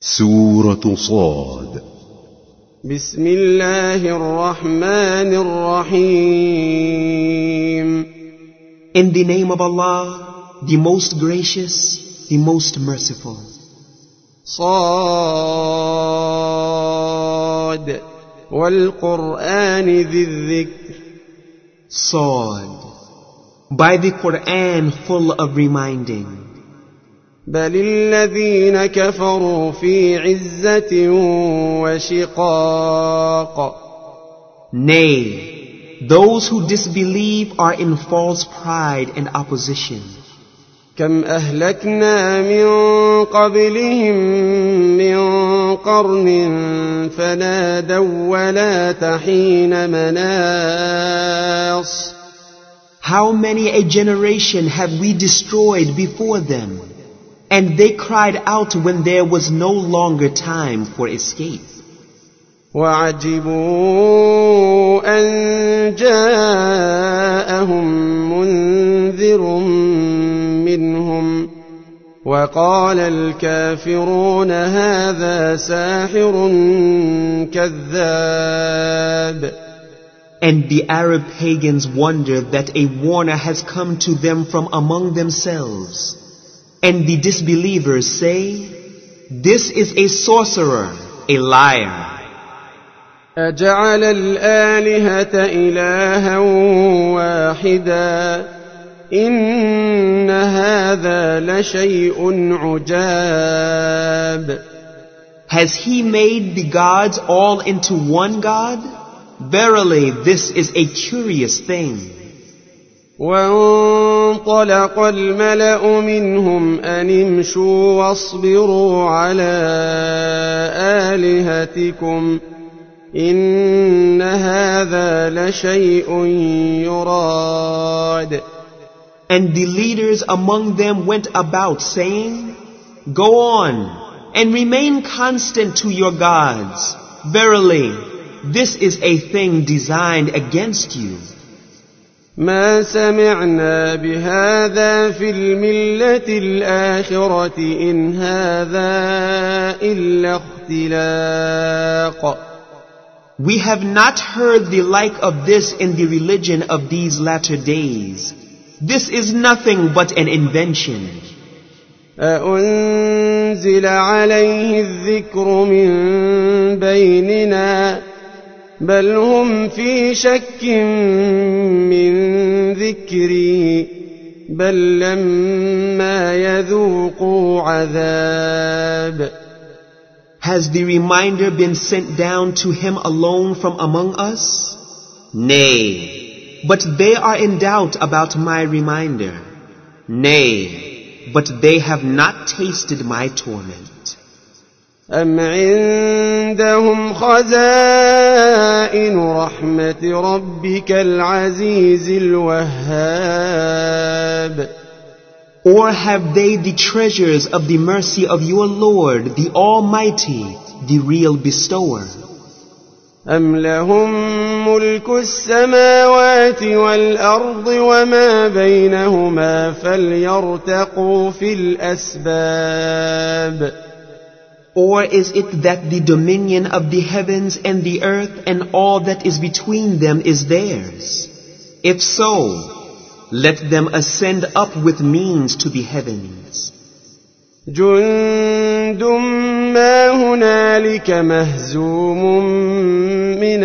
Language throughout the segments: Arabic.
سورة صاد. بسم الله الرحمن الرحيم. In the name of Allah, the most gracious, the most merciful. صاد والقرآن ذي الذكر. Sawd, by the Quran full of reminding. بل الذين كفروا في عزة وشقاق. Nay, those who disbelieve are in false pride and opposition. كم أهلكنا من قبلهم من قرن فنادوا ولا تحين مناص. How many a generation have we destroyed before them, and they cried out when there was no longer time for escape. وعجبوا أن جاءهم منذر منهم وقال الكافرون هذا ساحر كذاب. And the Arab pagans wondered that a warner has come to them from among themselves. And the disbelievers say, this is a sorcerer, a liar. أجعل الآلهة إلها واحدا إن هذا لشيء عجاب. Has he made the gods all into one God? Verily, this is a curious thing. وانطلق الملأ منهم أن امشوا واصبروا على آلهتكم إن هذا لشيء يراد. And the leaders among them went about saying, go on and remain constant to your gods. Verily, this is a thing designed against you. ما سمعنا بهذا في الملة الآخرة إن هذا إلا اختلاق. We have not heard the like of this in the religion of these latter days. This is nothing but an invention. أأنزل عليه الذكر من بيننا بل هم في شك من ذكري بل لما يذوقوا عذاب. Has the reminder been sent down to him alone from among us? Nay, but they are in doubt about my reminder. Nay, but they have not tasted my torment. أم عندهم خزائن رحمة ربك العزيز الوهاب. Or have they the treasures of the mercy of your Lord, the Almighty, the real bestower? أم لهم ملك السماوات والأرض وما بينهما فليرتقوا في الأسباب. Or is it that the dominion of the heavens and the earth and all that is between them is theirs? If so, let them ascend up with means to the heavens. جند ما هنالك مهزوم من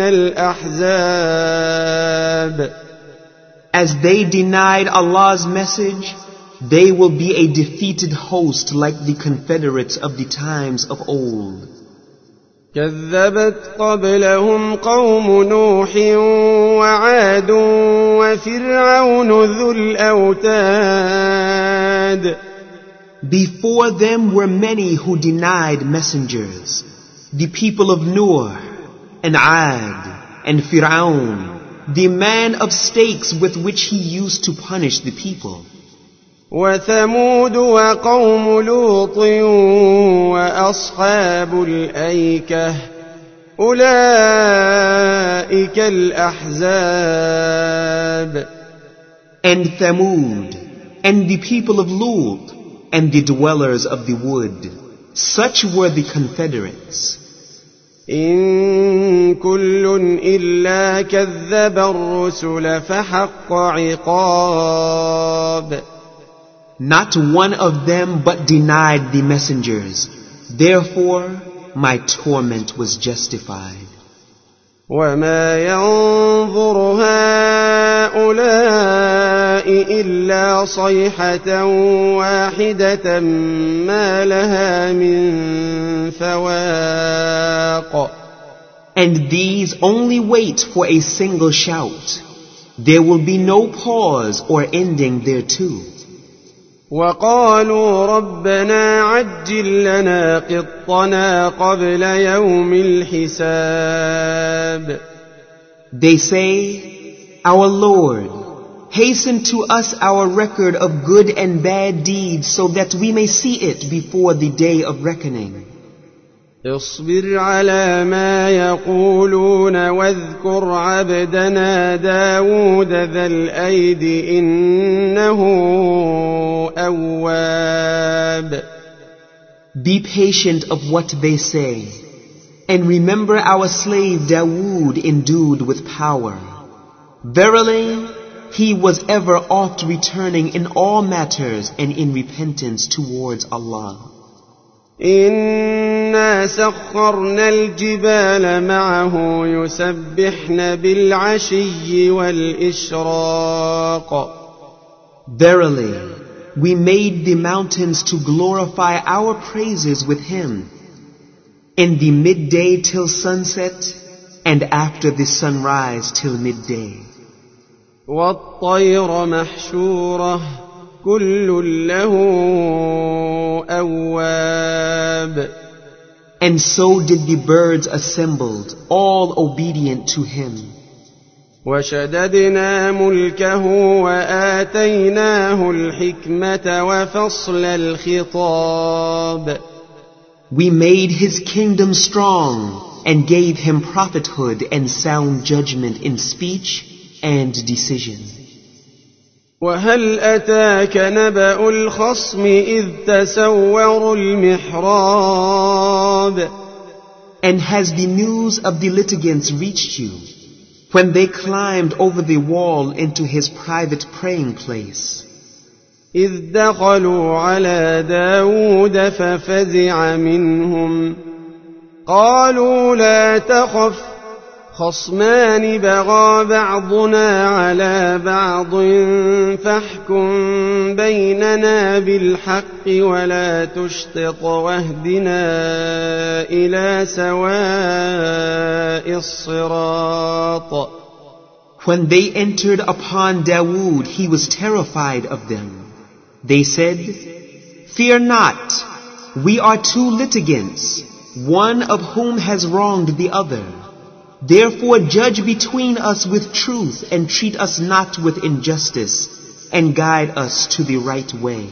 الأحزاب. As they denied Allah's message, they will be a defeated host like the confederates of the times of old. كذبت قبلهم قوم نوح وعاد وفرعون ذو الأوتاد. Before them were many who denied messengers, the people of Noah and Ad and Fir'aun, the man of stakes with which he used to punish the people. وثمود وقوم لوط وأصحاب الأيكة أولئك الأحزاب. And Thamud, and the people of Lut, and the dwellers of the wood. Such were the confederates. إن كل إلا كذب الرسل فحق عقاب. Not one of them but denied the messengers. Therefore, my torment was justified. وما ينظر هؤلاء إلا صيحة واحدة ما لها من فواق. And these only wait for a single shout. There will be no pause or ending thereto. وقالوا ربنا عجل لنا قطنا قبل يوم الحساب. They say, Our Lord, hasten to us our record of good and bad deeds so that we may see it before the day of reckoning. اصبر على ما يقولون واذكر عبدنا داود ذا الأيد إنه أواب. Be patient of what they say, and remember our slave Dawood endued with power. Verily, he was ever oft returning in all matters and in repentance towards Allah. إنا سخرنا الجبال معه يسبحن بالعشي والإشراق. Verily, we made the mountains to glorify our praises with him in the midday till sunset and after the sunrise till midday. والطير محشورة كل له أواب. And so did the birds assembled, all obedient to him. وشددنا ملكه وآتيناه الحكمة وفصل الخطاب. We made his kingdom strong and gave him prophethood and sound judgment in speech and decision. وهل أتاك نبأ الخصم إذ تسوروا المحراب. And has the news of the litigants reached you when they climbed over the wall into his private praying place? إذ دخلوا على داود ففزع منهم قالوا لا تخف خصمان بغى بعضنا على بعض فاحكم بيننا بالحق ولا تشطط واهدنا إلى سواء الصراط. When they entered upon Dawood, he was terrified of them. They said, Fear not, we are two litigants, one of whom has wronged the other. Therefore judge between us with truth and treat us not with injustice and guide us to the right way.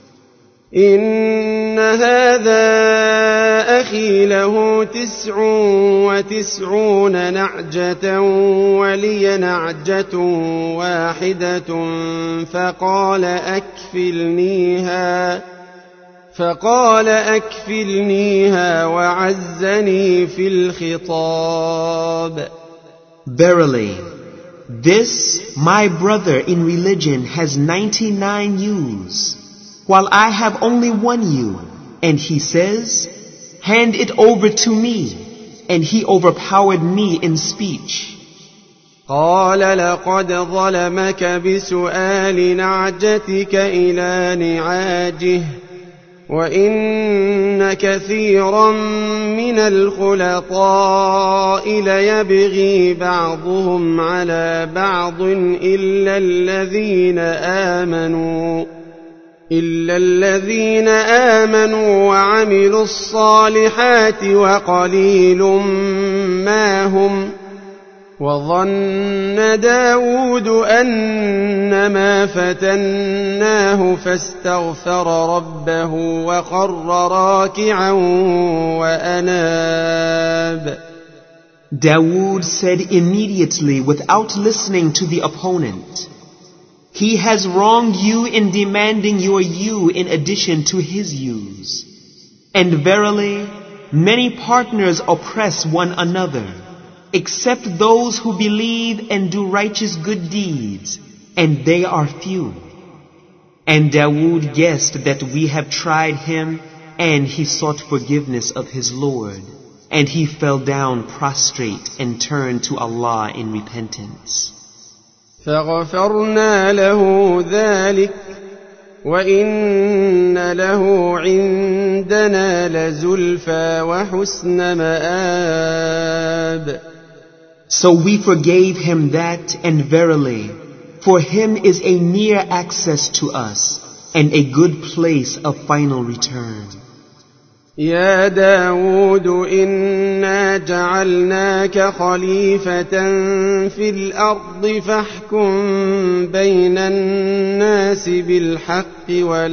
إن هذا أخي له 99 نعجة ولي نعجة واحدة فقال أكفلنيها وعزني في الخطاب. Verily, this, my brother in religion, has 99 ewes, while I have only one ewe. And he says, Hand it over to me. And he overpowered me in speech. قال لقد ظلمك بسؤال نعجتك إلى نعاجه وإن كثيرا من الخلطاء ليبغي بعضهم على بعض إلا الذين آمنوا وعملوا الصالحات وقليل ما هم. وظن داود أنما فتناه فاستغفر ربه وخر راكعا وأناب. Dawood said immediately without listening to the opponent, He has wronged you in demanding your ewe in addition to his ewes. And verily, many partners oppress one another, except those who believe and do righteous good deeds, and they are few. And Dawood guessed that we have tried him, and he sought forgiveness of his Lord, and he fell down prostrate and turned to Allah in repentance. فغفرنا له ذلك وإن له عندنا لزلفى وحسن مآب. So we forgave him that, and verily, for him is a near access to us, and a good place of final return. يا داود إنا جعلناك خليفة في الأرض فاحكم بين الناس بالحق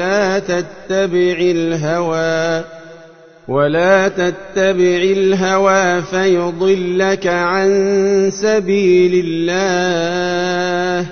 ولا تتبع الهوى فيضلك عن سبيل الله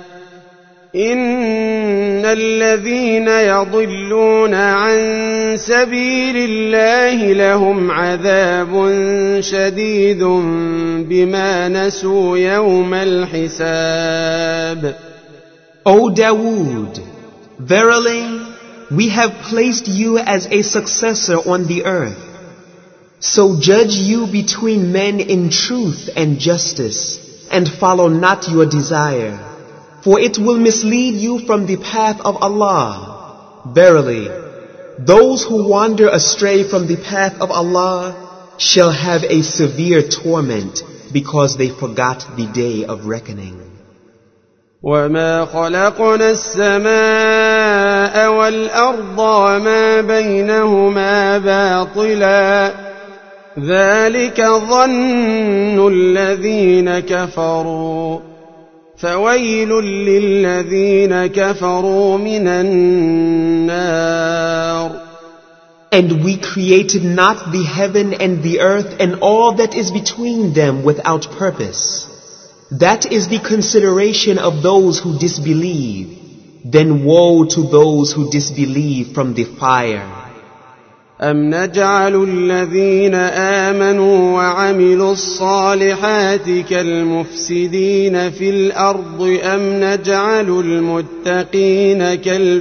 إن الذين يضلون عن سبيل الله لهم عذاب شديد بما نسوا يوم الحساب. O Dawood, verily, we have placed you as a successor on the earth. So judge you between men in truth and justice, and follow not your desire, for it will mislead you from the path of Allah. Verily, those who wander astray from the path of Allah shall have a severe torment because they forgot the day of reckoning. وما خلقنا السماء والأرض وما بينهما باطلا ذلك ظن الذين كفروا فويل للذين كفروا من النار. And we created not the heaven and the earth and all that is between them without purpose. That is the consideration of those who disbelieve. Then woe to those who disbelieve from the fire. أم نجعل الذين آمنوا وعملوا الصالحات كالمفسدين في الأرض أم نجعل المتقين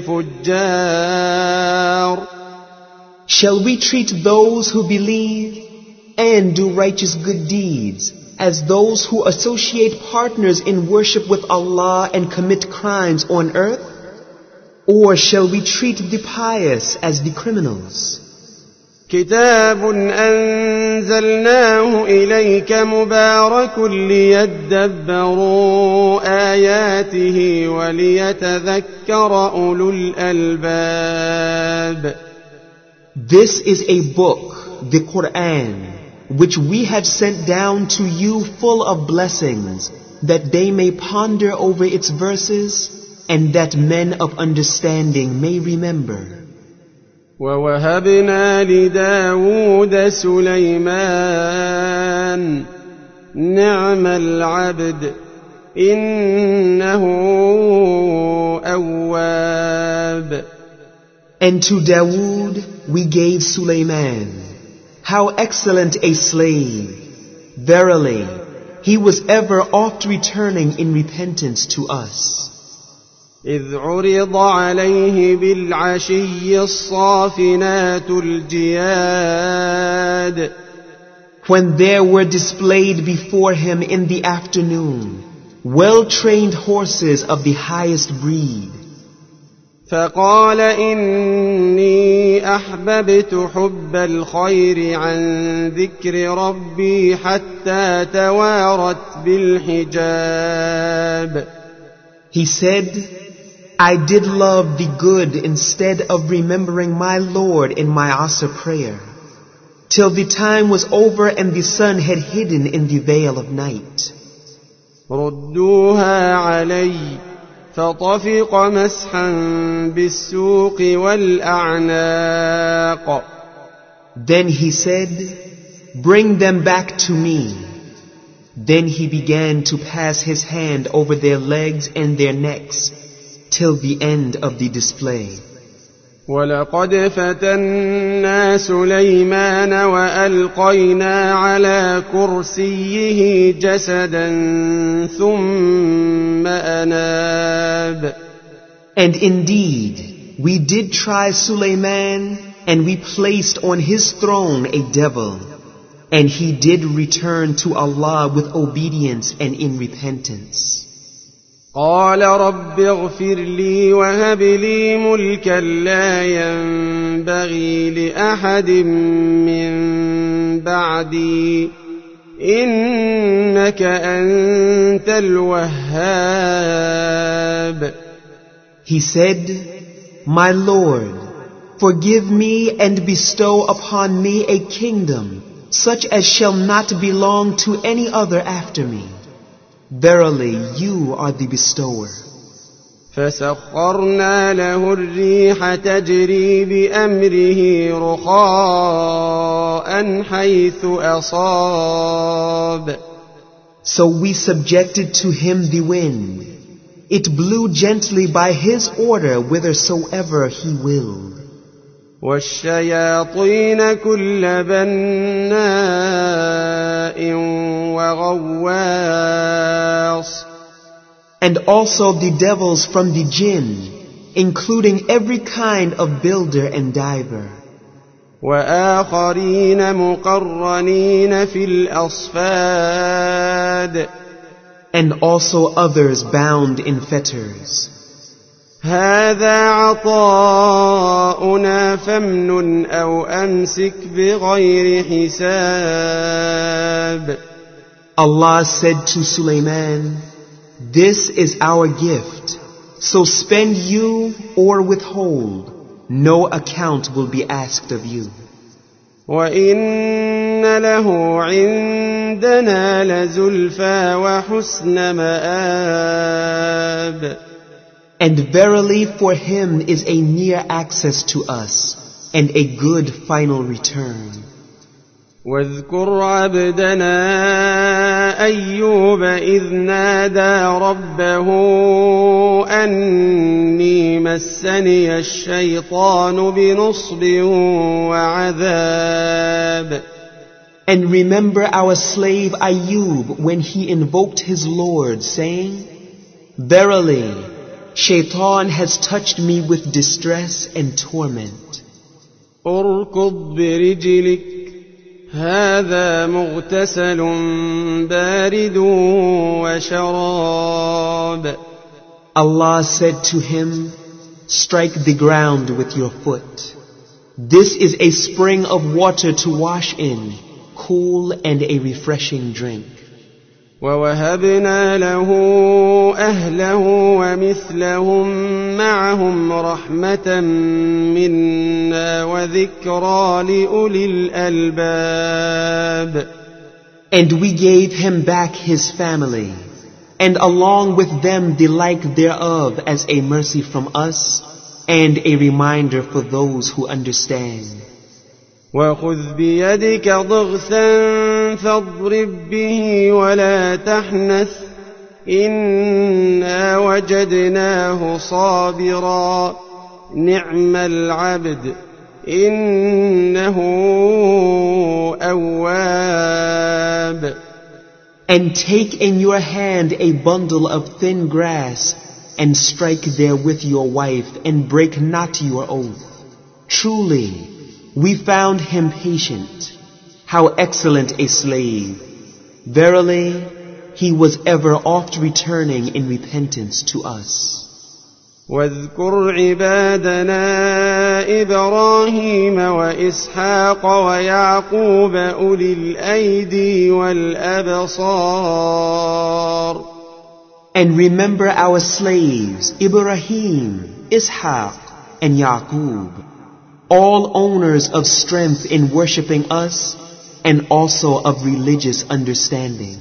كالفجار. Shall we treat those who believe and do righteous good deeds as those who associate partners in worship with Allah and commit crimes on earth? Or shall we treat the pious as the criminals? كتاب أنزلناه إليك مبارك ليدبروا آياته وليتذكر أولو الألباب. This is a book, the Quran, which we have sent down to you full of blessings, that they may ponder over its verses, and that men of understanding may remember. ووهبنا لداود سليمان نعم العبد إنه أواب. And to Dawood we gave Sulaiman. How excellent a slave! Verily, he was ever oft returning in repentance to us. إذ عرض عليه بالعشي الصافنات الجياد. When there were displayed before him in the afternoon well-trained horses of the highest breed. فقال إني أحببت حب الخير عن ذكر ربي حتى توارت بالحجاب. He said, I did love the good instead of remembering my Lord in my Asr prayer, till the time was over and the sun had hidden in the veil of night. ردوها علي فطفق مسحا بالسوق والأعناق. Then he said, bring them back to me. Then he began to pass his hand over their legs and their necks till the end of the display. ولقد فتنا سليمان وألقينا على كرسيه جسدا ثم أناب. And indeed, we did try Sulaiman, and we placed on his throne a devil, and he did return to Allah with obedience and in repentance. قال رب اغفر لي وهب لي ملكا لا ينبغي لأحد من بعدي إنك أنت الوهاب. He said, My Lord, forgive me and bestow upon me a kingdom such as shall not belong to any other after me. Verily, you are the bestower. فسخرنا له الريح تجري بأمره رخاء حيث أصاب. So we subjected to him the wind. It blew gently by his order whithersoever he willed. والشياطين كل بناء وغواص. And also the devils from the jinn, including every kind of builder and diver. وآخرين مقرنين في الأصفاد. And also others bound in fetters. هذا عطاؤنا فامنن أو أمسك بغير حساب. Allah said to Sulaiman, This is our gift, so spend you or withhold. No account will be asked of you. وإن له عندنا لزلفى وحسن مآب. And verily for him is a near access to us and a good final return. واذكر عبدنا أيوب إذ نادى ربه أني مسني الشيطان بنصب وعذاب. And remember our slave Ayub when he invoked his Lord, saying, Verily, Shaitan has touched me with distress and torment. اركض برجلك هذا مغتسل بارد وشراب. Allah said to him, Strike the ground with your foot. This is a spring of water to wash in, cool and a refreshing drink. ووهبنا له أهله ومثلهم معهم رحمة منا وذكرى لأولي الألباب. And we gave him back his family, and along with them the like thereof as a mercy from us, and a reminder for those who understand. وخذ بيدك ضغثا فاضرب به ولا تحنث إنا وجدناه صابرا نعم العبد إنه أواب. And take in your hand a bundle of thin grass, and strike therewith your wife, and break not your oath. Truly, we found him patient. How excellent a slave. Verily, he was ever oft returning in repentance to us. واذكر عبادنا إبراهيم وإسحاق ويعقوب أولي الأيدي والأبصار. And remember our slaves, Ibrahim, Ishaq, and Yaqub, all owners of strength in worshipping us and also of religious understanding.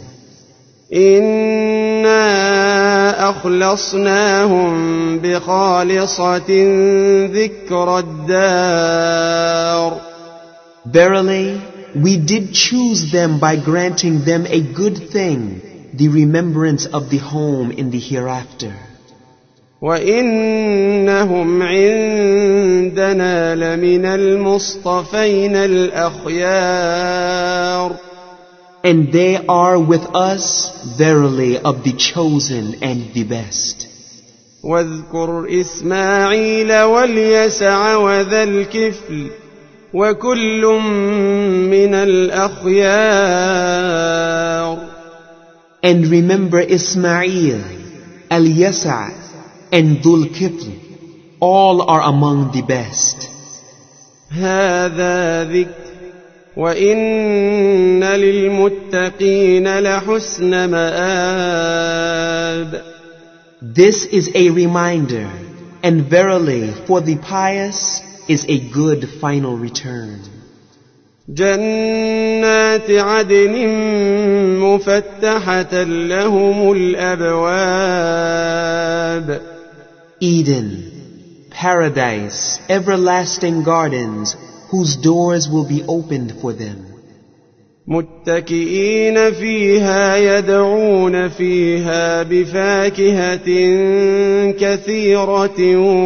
إنا أخلصناهم بخالصة ذكر الدار. Verily, we did choose them by granting them a good thing, the remembrance of the home in the hereafter. وإنهم عندنا لمن المصطفين الأخيار. And they are with us verily of the chosen and the best. واذكر إسماعيل واليسع وذا الكفل وكل من الأخيار. And remember Ismail, Al-Yasa, and Dhul-Kifl, all are among the best. هذا ذكر وإن للمتقين لحسن مآب. This is a reminder, and verily for the pious is a good final return. جنات عدن مفتحة لهم الأبواب. Eden, paradise, everlasting gardens, whose doors will be opened for them. متكئين فيها يدعون فيها بفاكهة كثيرة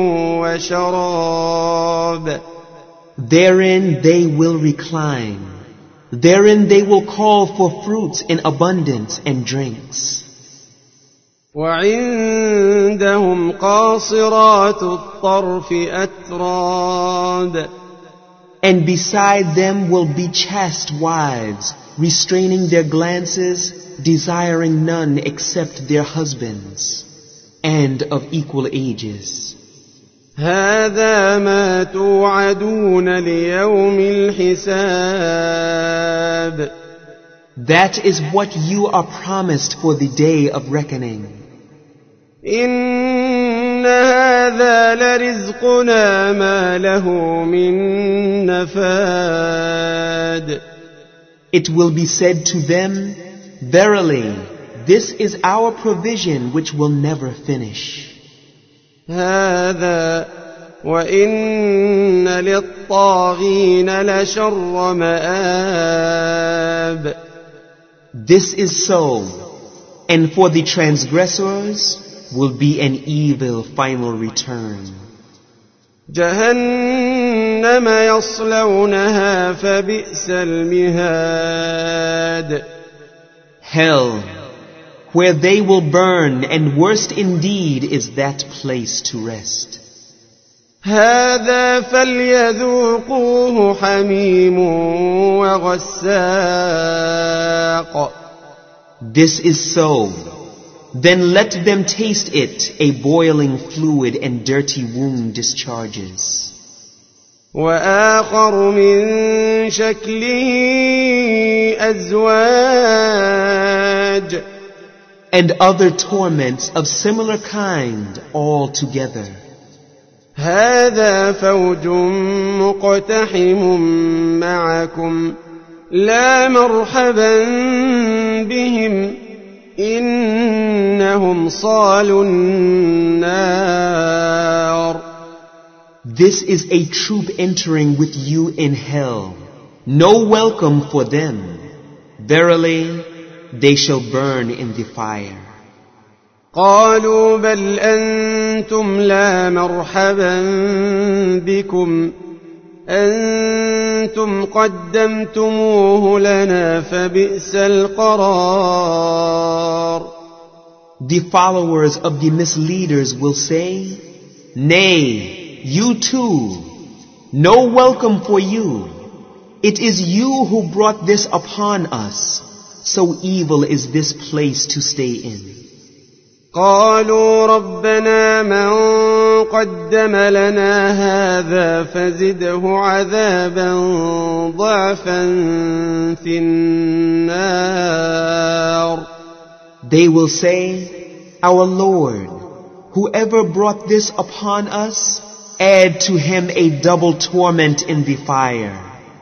وشراب. Therein they will recline. Therein they will call for fruits in abundance and drinks. وعندهم قاصرات الطرف أتراب. And beside them will be chaste wives, restraining their glances, desiring none except their husbands, and of equal ages. هذا ما توعدون ليوم الحساب. That is what you are promised for the day of reckoning. إن هذا لرزقنا ما له من نفاد. It will be said to them, verily, this is our provision which will never finish. هذا وإن للطاغين لشر مآب. This is so, and for the transgressors will be an evil final return. جهنم يصلونها فبئس المهاد. Hell, where they will burn, and worst indeed is that place to rest. هذا فليذوقوه حميم وغساق. This is so. Then let them taste it, a boiling fluid and dirty womb discharges. وآخر من شكله أزواج. And other torments of similar kind all together. هذا فوج مقتحم معكم لا مرحبا بهم إنهم صالوا النار. This is a troop entering with you in hell. No welcome for them. Verily, they shall burn in the fire. قالوا بل أنتم لا مرحبا بكم أنتم قدمتموه لنا فبئس القرار. The followers of the misleaders will say, Nay, you too, no welcome for you. It is you who brought this upon us. So evil is this place to stay in. قالوا ربنا من قدم لنا هذا فزده عذابا ضعفا في النار. They will say, Our Lord, whoever brought this upon us, add to him a double torment in the fire.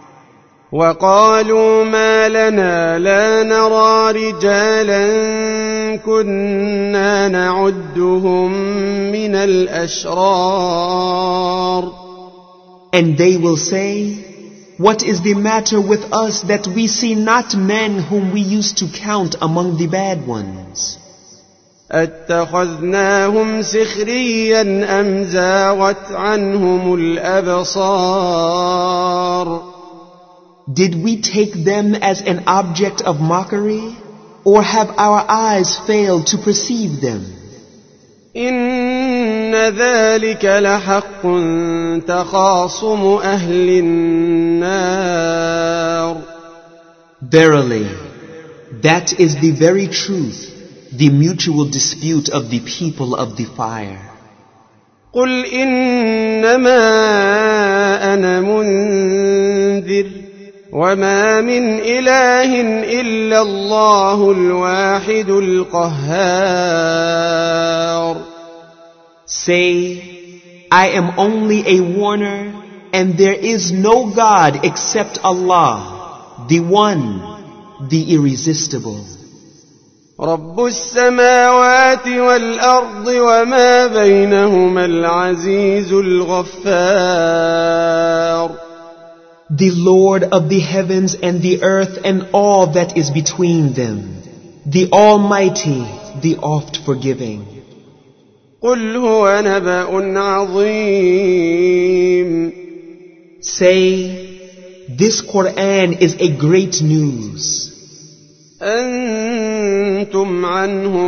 وقالوا ما لنا لا نرى رجالا كنا نعدهم من الأشرار. And they will say, What is the matter with us that we see not men whom we used to count among the bad ones? أَتَّخَذْنَاهُمْ سِخْرِيًّا أَمْ زَاغَتْ عَنْهُمُ الْأَبْصَارُ Did we take them as an object of mockery, or have our eyes failed to perceive them? إِنَّ ذَلِكَ لَحَقٌّ تَخَاصُمُ أَهْلِ النَّارِ Verily, that is the very truth, the mutual dispute of the people of the fire. قُلْ إِنَّمَا أَنَا مُنذِرٌ وَمَا مِنْ إِلَٰهٍ إِلَّا اللَّهُ الْوَاحِدُ الْقَهَّارُ Say, I am only a warner, and there is no God except Allah, the One, the Irresistible. رب السماوات والأرض وما بينهما العزيز الغفار The Lord of the heavens and the earth and all that is between them, the Almighty, the oft-forgiving. قل هو نبأ عظيم Say, this Quran is a great news. أنتم عنه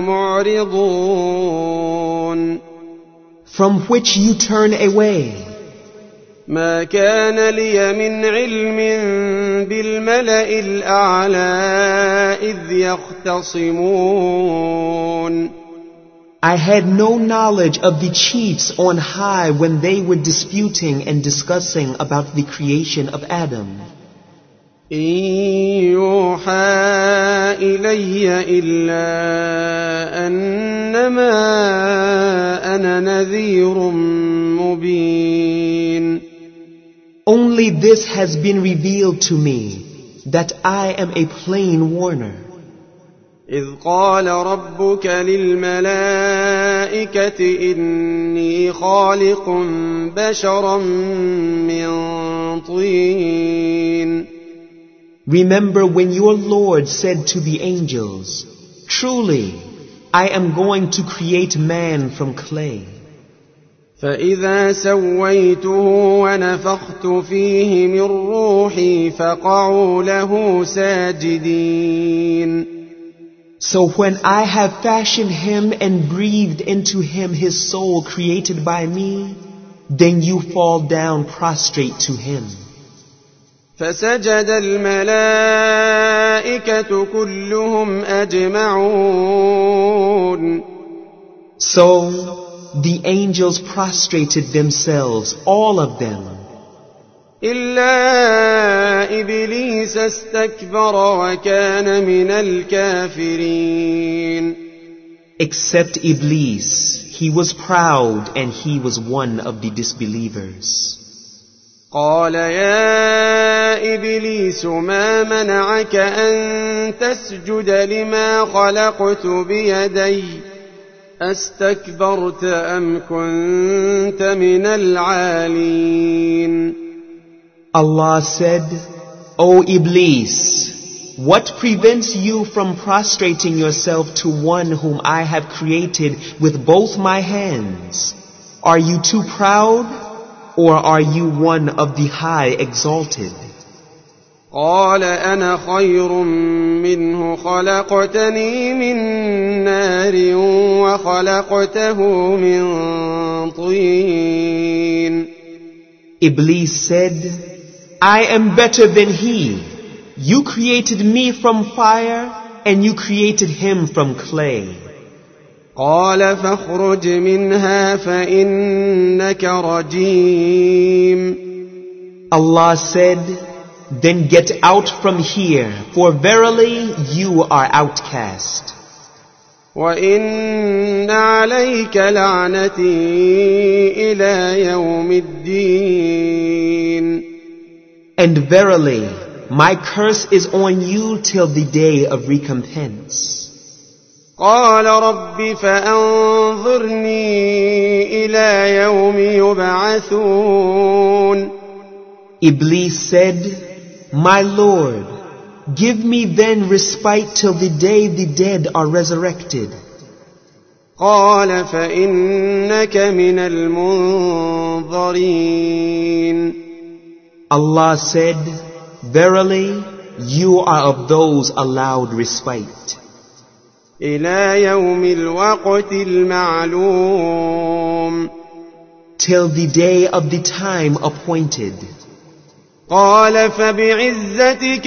معرضون From which you turn away. ما كان لي من علم بالملأ الأعلى إذ يختصمون I had no knowledge of the chiefs on high when they were disputing and discussing about the creation of Adam. إن يوحى إلي إلا أنما أنا نذير مبين Only this has been revealed to me, that I am a plain warner. إذ قال ربك للملائكة إني خالق بشرا من طين Remember when your Lord said to the angels, Truly, I am going to create man from clay. فإذا سويته ونفخت فيه من روحي فقعوا له ساجدين So when I have fashioned him and breathed into him his soul created by me, then you fall down prostrate to him. فسجد الملائكة كلهم أجمعون So the angels prostrated themselves, all of them. إلا إبليس استكبر وكان من الكافرين Except Iblis, he was proud and he was one of the disbelievers. قال يا إبليس ما منعك أن تسجد لما خلقت بيدي أستكبرت أم كنت من العالين Allah said, O Iblis, what prevents you from prostrating yourself to one whom I have created with both my hands? Are you too proud, or are you one of the high exalted? قال أنا خير منه خلقتني من نار وخلقته من طين Iblis said, I am better than he. You created me from fire, and you created him from clay. قال فاخرج منها فإنك رجيم Allah said, then get out from here, for verily you are outcast. وإن عليك لعنتي إلى يوم الدين And verily, my curse is on you till the day of recompense. قال رب فأنظرني إلى يوم يبعثون Iblis said, My Lord, give me then respite till the day the dead are resurrected. قال فإنك من المنظرين. Allah said, Verily, you are of those allowed respite. إلى يوم الوقت المعلوم. Till the day of the time appointed. قال فبعزتك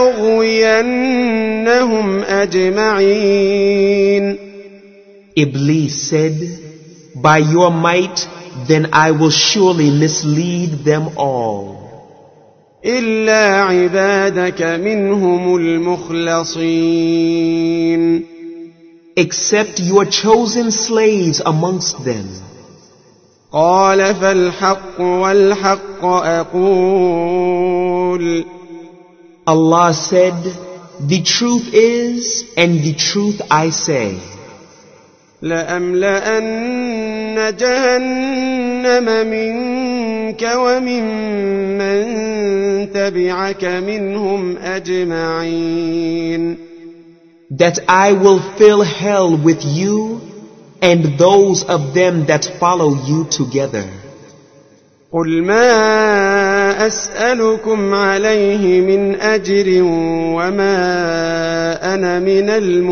لأغوينهم أجمعين. Iblis said, By your might, then I will surely mislead them all. إلا عبادك منهم المخلصين. Except your chosen slaves amongst them. قال فالحق والحق أقول. Allah said, The truth is, and the truth I say. لأملأن جهنم منك وممن تبعك منهم أجمعين. That I will fill hell with you and those of them that follow you together. قل ما أسألكم عليه من أجر وما أنا من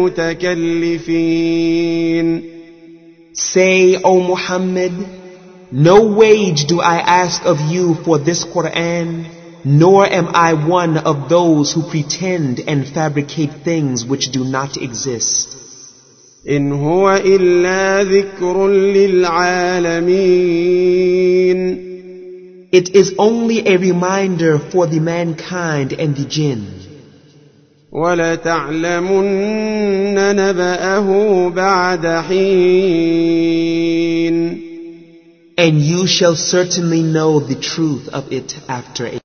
المتكلفين. Say, O Muhammad, no wage do I ask of you for this Quran, nor am I one of those who pretend and fabricate things which do not exist. إن هو إلا ذكر للعالمين. It is only a reminder for the mankind and the jinn. وَلَتَعْلَمُنَّ نَبَأَهُ بَعْدَ حِينٍ. And you shall certainly know the truth of it after a